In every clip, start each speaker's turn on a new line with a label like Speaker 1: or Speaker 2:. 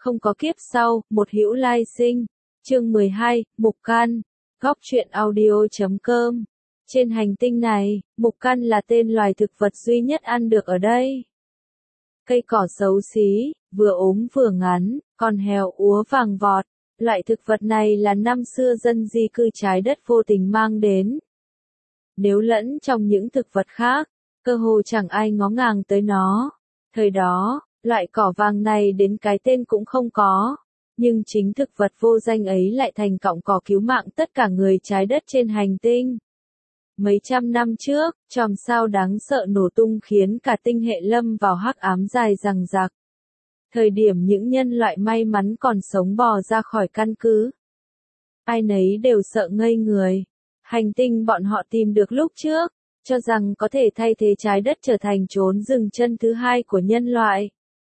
Speaker 1: không có kiếp sau, một hữu lai sinh. Chương 12, Mục Căn. Góc truyện audio.com. Trên hành tinh này, mục căn là tên loài thực vật duy nhất ăn được ở đây. Cây cỏ xấu xí, vừa ốm vừa ngắn, còn héo úa vàng vọt. Loại thực vật này là năm xưa dân di cư trái đất vô tình mang đến. Nếu lẫn trong những thực vật khác, cơ hồ chẳng ai ngó ngàng tới nó. Thời đó, loại cỏ vàng này đến cái tên cũng không có. Nhưng chính thực vật vô danh ấy lại thành cọng cỏ cứu mạng tất cả người trái đất trên hành tinh. Mấy trăm năm trước, chòm sao đáng sợ nổ tung khiến cả tinh hệ lâm vào hắc ám dài dằng dặc. Thời điểm những nhân loại may mắn còn sống bò ra khỏi căn cứ, ai nấy đều sợ ngây người. Hành tinh bọn họ tìm được lúc trước, cho rằng có thể thay thế trái đất trở thành chốn dừng chân thứ hai của nhân loại,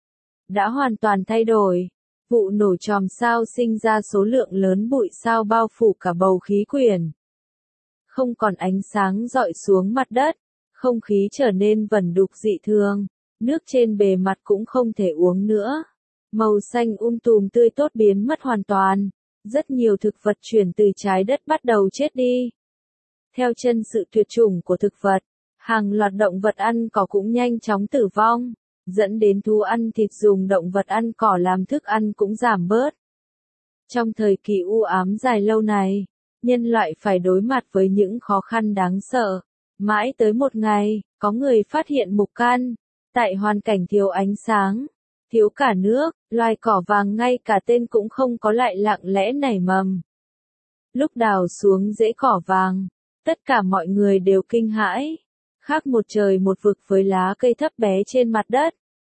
Speaker 1: đã hoàn toàn thay đổi. Vụ nổ chòm sao sinh ra số lượng lớn bụi sao bao phủ cả bầu khí quyển. Không còn ánh sáng rọi xuống mặt đất, không khí trở nên vẩn đục dị thường, nước trên bề mặt cũng không thể uống nữa. Màu xanh tùm tươi tốt biến mất hoàn toàn, rất nhiều thực vật chuyển từ trái đất bắt đầu chết đi. Theo chân sự tuyệt chủng của thực vật, hàng loạt động vật ăn cỏ cũng nhanh chóng tử vong, dẫn đến thú ăn thịt dùng động vật ăn cỏ làm thức ăn cũng giảm bớt. Trong thời kỳ u ám dài lâu này, nhân loại phải đối mặt với những khó khăn đáng sợ. Mãi tới một ngày, có người phát hiện mục căn. Tại hoàn cảnh thiếu ánh sáng, thiếu cả nước, loài cỏ vàng ngay cả tên cũng không có lại lặng lẽ nảy mầm. Lúc đào xuống rễ cỏ vàng, tất cả mọi người đều kinh hãi. Khác một trời một vực với lá cây thấp bé trên mặt đất.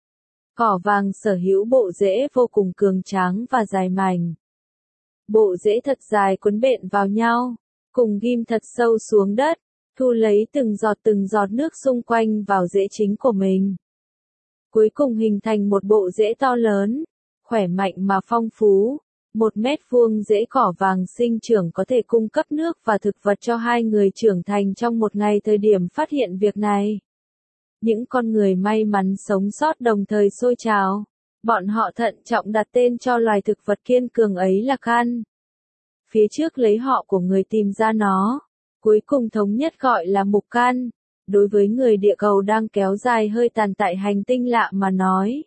Speaker 1: Cỏ vàng sở hữu bộ rễ vô cùng cường tráng và dài mảnh. Bộ rễ thật dài quấn bện vào nhau, cùng ghim thật sâu xuống đất, thu lấy từng giọt nước xung quanh vào rễ chính của mình. Cuối cùng hình thành một bộ rễ to lớn, khỏe mạnh mà phong phú. 1 mét vuông rễ cỏ vàng sinh trưởng có thể cung cấp nước và thực vật cho 2 người trưởng thành trong một ngày. Thời điểm phát hiện việc này, những con người may mắn sống sót đồng thời sôi trào. Bọn họ thận trọng đặt tên cho loài thực vật kiên cường ấy là Căn. Phía trước lấy họ của người tìm ra nó, cuối cùng thống nhất gọi là Mục Căn. Đối với người địa cầu đang kéo dài hơi tàn tại hành tinh lạ mà nói,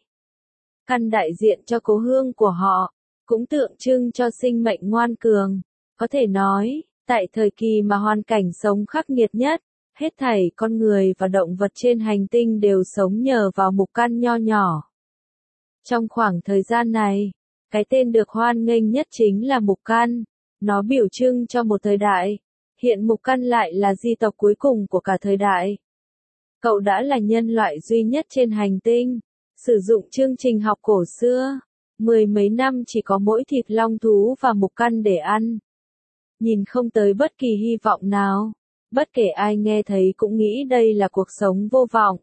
Speaker 1: Căn đại diện cho cố hương của họ, cũng tượng trưng cho sinh mệnh ngoan cường. Có thể nói, tại thời kỳ mà hoàn cảnh sống khắc nghiệt nhất, hết thảy con người và động vật trên hành tinh đều sống nhờ vào mục căn nho nhỏ. Trong khoảng thời gian này, cái tên được hoan nghênh nhất chính là mục căn. Nó biểu trưng cho một thời đại. Hiện mục căn lại là di tộc cuối cùng của cả thời đại. Cậu đã là nhân loại duy nhất trên hành tinh sử dụng chương trình học cổ xưa. 10 mấy năm chỉ có mỗi thịt long thú và mục căn để ăn. Nhìn không tới bất kỳ hy vọng nào. Bất kể ai nghe thấy cũng nghĩ đây là cuộc sống vô vọng.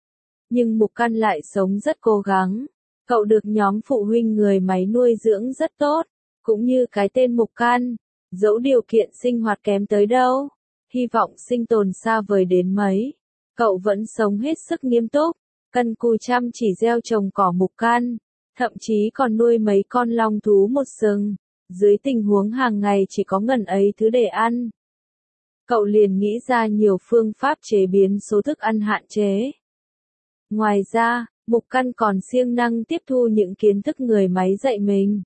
Speaker 1: Nhưng mục căn lại sống rất cố gắng. Cậu được nhóm phụ huynh người máy nuôi dưỡng rất tốt. Cũng như cái tên mục căn. Dẫu điều kiện sinh hoạt kém tới đâu, hy vọng sinh tồn xa vời đến mấy, cậu vẫn sống hết sức nghiêm túc, cần cù chăm chỉ gieo trồng cỏ mục căn, thậm chí còn nuôi mấy con long thú một sừng. Dưới tình huống hàng ngày chỉ có ngần ấy thứ để ăn, cậu liền nghĩ ra nhiều phương pháp chế biến số thức ăn hạn chế. Ngoài ra, mục căn còn siêng năng tiếp thu những kiến thức người máy dạy mình.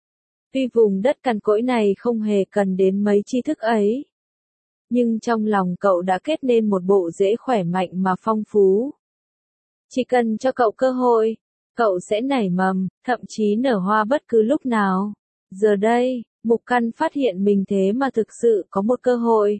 Speaker 1: Tuy vùng đất cằn cỗi này không hề cần đến mấy tri thức ấy, nhưng trong lòng cậu đã kết nên một bộ rễ khỏe mạnh mà phong phú. Chỉ cần cho cậu cơ hội, cậu sẽ nảy mầm, thậm chí nở hoa bất cứ lúc nào. Giờ đây, mục căn phát hiện mình thế mà thực sự có một cơ hội.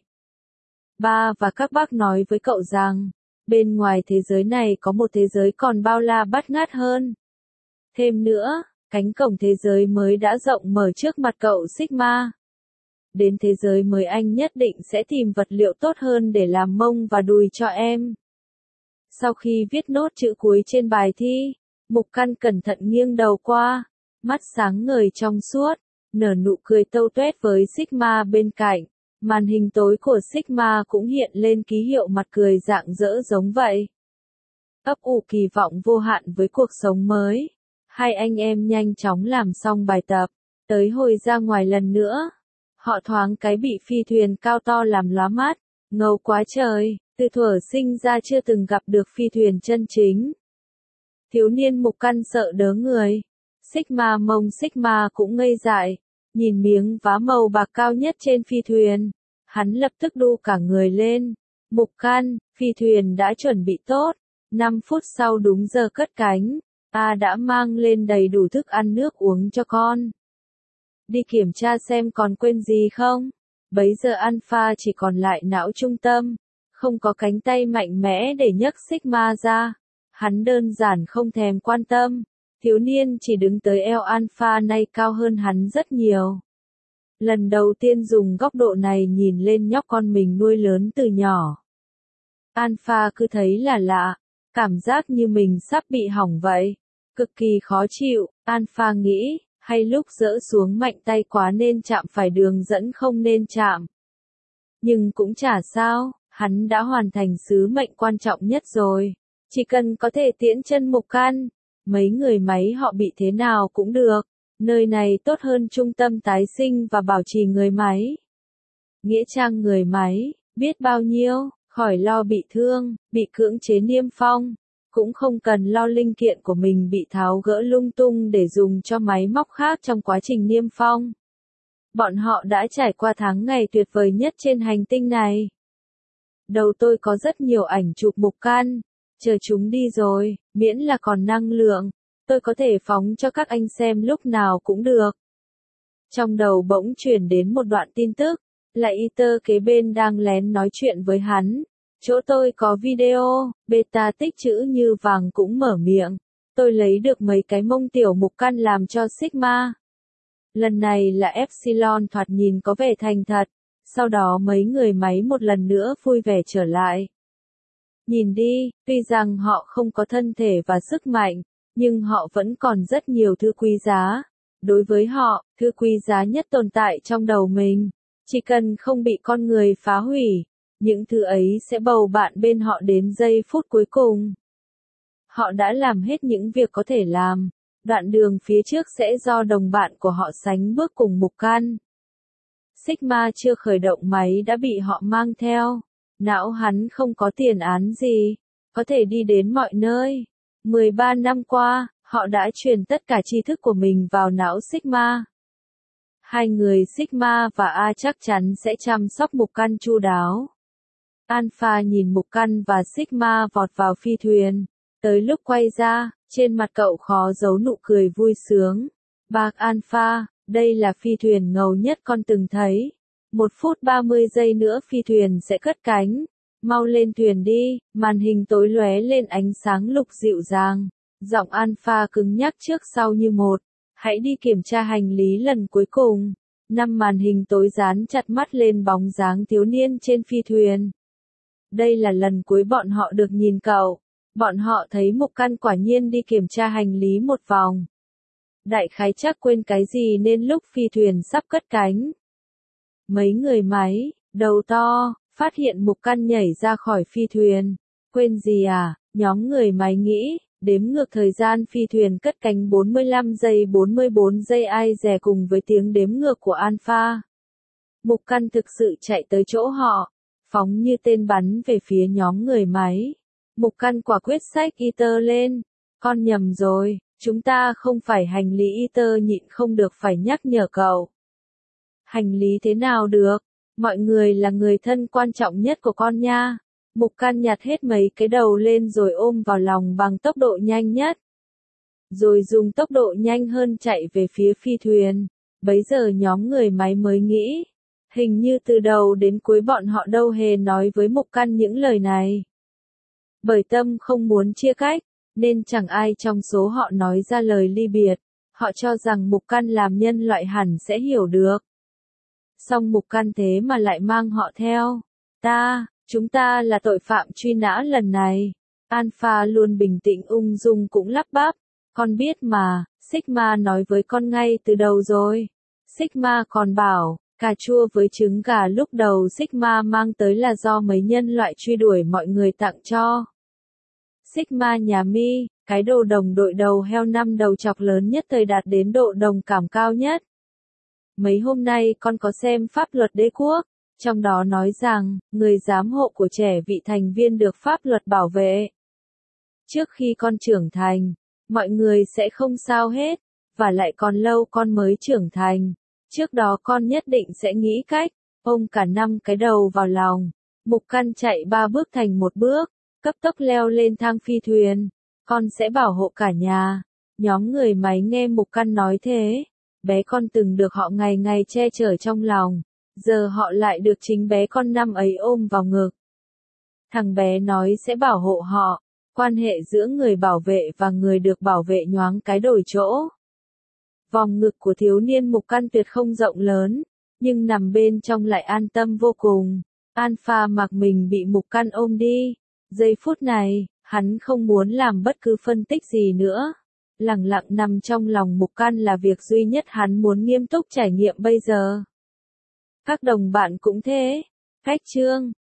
Speaker 1: Ba và các bác nói với cậu rằng, bên ngoài thế giới này có một thế giới còn bao la bát ngát hơn. Thêm nữa, cánh cổng thế giới mới đã rộng mở trước mặt cậu Sigma. Đến thế giới mới anh nhất định sẽ tìm vật liệu tốt hơn để làm mông và đùi cho em. Sau khi viết nốt chữ cuối trên bài thi, mục căn cẩn thận nghiêng đầu qua, mắt sáng ngời trong suốt, nở nụ cười tâu tuét với Sigma bên cạnh. Màn hình tối của Sigma cũng hiện lên ký hiệu mặt cười rạng rỡ giống vậy. Ấp ủ kỳ vọng vô hạn với cuộc sống mới. Hai anh em nhanh chóng làm xong bài tập, tới hồi ra ngoài lần nữa. Họ thoáng cái bị phi thuyền cao to làm lóa mắt, ngầu quá trời, từ thuở sinh ra chưa từng gặp được phi thuyền chân chính. Thiếu niên Mục Căn sợ đớ người. Sigma mông Sigma cũng ngây dại, nhìn miếng vá màu bạc cao nhất trên phi thuyền. Hắn lập tức đu cả người lên. Mục Căn, phi thuyền đã chuẩn bị tốt. 5 phút sau đúng giờ cất cánh. Ta đã mang lên đầy đủ thức ăn nước uống cho con. Đi kiểm tra xem còn quên gì không? Bấy giờ Alpha chỉ còn lại não trung tâm. Không có cánh tay mạnh mẽ để nhấc Sigma ra. Hắn đơn giản không thèm quan tâm. Thiếu niên chỉ đứng tới eo Alpha nay cao hơn hắn rất nhiều. Lần đầu tiên dùng góc độ này nhìn lên nhóc con mình nuôi lớn từ nhỏ. Alpha cứ thấy là lạ, cảm giác như mình sắp bị hỏng vậy. Cực kỳ khó chịu, Alpha nghĩ, hay lúc dỡ xuống mạnh tay quá nên chạm phải đường dẫn không nên chạm. Nhưng cũng chả sao, hắn đã hoàn thành sứ mệnh quan trọng nhất rồi. Chỉ cần có thể tiễn chân Mục Căn, mấy người máy họ bị thế nào cũng được. Nơi này tốt hơn trung tâm tái sinh và bảo trì người máy. Nghĩa trang người máy, biết bao nhiêu, khỏi lo bị thương, bị cưỡng chế niêm phong. Cũng không cần lo linh kiện của mình bị tháo gỡ lung tung để dùng cho máy móc khác trong quá trình niêm phong. Bọn họ đã trải qua tháng ngày tuyệt vời nhất trên hành tinh này. Đầu tôi có rất nhiều ảnh chụp Mục Căn, chờ chúng đi rồi, miễn là còn năng lượng, tôi có thể phóng cho các anh xem lúc nào cũng được. Trong đầu bỗng chuyển đến một đoạn tin tức, là Ether kế bên đang lén nói chuyện với hắn. Chỗ tôi có video, beta tích chữ như vàng cũng mở miệng. Tôi lấy được mấy cái mông tiểu Mục Căn làm cho Sigma. Lần này là Epsilon thoạt nhìn có vẻ thành thật. Sau đó mấy người máy một lần nữa vui vẻ trở lại. Nhìn đi, tuy rằng họ không có thân thể và sức mạnh, nhưng họ vẫn còn rất nhiều thứ quý giá. Đối với họ, thứ quý giá nhất tồn tại trong đầu mình. Chỉ cần không bị con người phá hủy, những thứ ấy sẽ bầu bạn bên họ đến giây phút cuối cùng. Họ đã làm hết những việc có thể làm. Đoạn đường phía trước sẽ do đồng bạn của họ sánh bước cùng Mục Căn. Sigma chưa khởi động máy đã bị họ mang theo. Não hắn không có tiền án gì, có thể đi đến mọi nơi. 13 năm qua, họ đã truyền tất cả tri thức của mình vào não Sigma. Hai người Sigma và A chắc chắn sẽ chăm sóc Mục Căn chu đáo. Alpha nhìn Mục Căn và Sigma vọt vào phi thuyền. Tới lúc quay ra, trên mặt cậu khó giấu nụ cười vui sướng. Bác Alpha, đây là phi thuyền ngầu nhất con từng thấy. 1 phút 30 giây nữa phi thuyền sẽ cất cánh. Mau lên thuyền đi, màn hình tối lóe lên ánh sáng lục dịu dàng. Giọng Alpha cứng nhắc trước sau như một. Hãy đi kiểm tra hành lý lần cuối cùng. 5 màn hình tối dán chặt mắt lên bóng dáng thiếu niên trên phi thuyền. Đây là lần cuối bọn họ được nhìn cậu. Bọn họ thấy Mục Căn quả nhiên đi kiểm tra hành lý một vòng. Đại khái chắc quên cái gì nên lúc phi thuyền sắp cất cánh. Mấy người máy, đầu to, phát hiện Mục Căn nhảy ra khỏi phi thuyền. Quên gì à? Nhóm người máy nghĩ, đếm ngược thời gian phi thuyền cất cánh 45 giây 44 giây ai dè cùng với tiếng đếm ngược của Alpha. Mục Căn thực sự chạy tới chỗ họ, phóng như tên bắn về phía nhóm người máy. Mục Căn quả quyết xách Ether lên. Con nhầm rồi, chúng ta không phải hành lý Ether nhịn không được phải nhắc nhở cậu. Hành lý thế nào được? Mọi người là người thân quan trọng nhất của con nha. Mục Căn nhặt hết mấy cái đầu lên rồi ôm vào lòng bằng tốc độ nhanh nhất. Rồi dùng tốc độ nhanh hơn chạy về phía phi thuyền. Bấy giờ nhóm người máy mới nghĩ. Hình như từ đầu đến cuối bọn họ đâu hề nói với Mục Căn những lời này. Bởi tâm không muốn chia cách, nên chẳng ai trong số họ nói ra lời ly biệt. Họ cho rằng Mục Căn làm nhân loại hẳn sẽ hiểu được. Song Mục Căn thế mà lại mang họ theo. Chúng ta là tội phạm truy nã lần này. Alpha luôn bình tĩnh ung dung cũng lắp bắp. Con biết mà, Sigma nói với con ngay từ đầu rồi. Sigma còn bảo, cà chua với trứng gà lúc đầu Sigma mang tới là do mấy nhân loại truy đuổi mọi người tặng cho. Sigma nhà Mi, cái đồ đồng đội đầu heo năm đầu chọc lớn nhất thời đạt đến độ đồng cảm cao nhất. Mấy hôm nay con có xem pháp luật đế quốc, trong đó nói rằng, người giám hộ của trẻ vị thành viên được pháp luật bảo vệ. Trước khi con trưởng thành, mọi người sẽ không sao hết, và lại còn lâu con mới trưởng thành. Trước đó con nhất định sẽ nghĩ cách, ôm cả năm cái đầu vào lòng. Mục Căn chạy 3 bước thành 1 bước, cấp tốc leo lên thang phi thuyền. Con sẽ bảo hộ cả nhà. Nhóm người máy nghe Mục Căn nói thế. Bé con từng được họ ngày ngày che chở trong lòng. Giờ họ lại được chính bé con năm ấy ôm vào ngực. Thằng bé nói sẽ bảo hộ họ. Quan hệ giữa người bảo vệ và người được bảo vệ nhoáng cái đổi chỗ. Vòng ngực của thiếu niên Mục Căn tuyệt không rộng lớn, nhưng nằm bên trong lại an tâm vô cùng. Alpha mặc mình bị Mục Căn ôm đi. Giây phút này, hắn không muốn làm bất cứ phân tích gì nữa. Lặng lặng nằm trong lòng Mục Căn là việc duy nhất hắn muốn nghiêm túc trải nghiệm bây giờ. Các đồng bạn cũng thế. Cách chương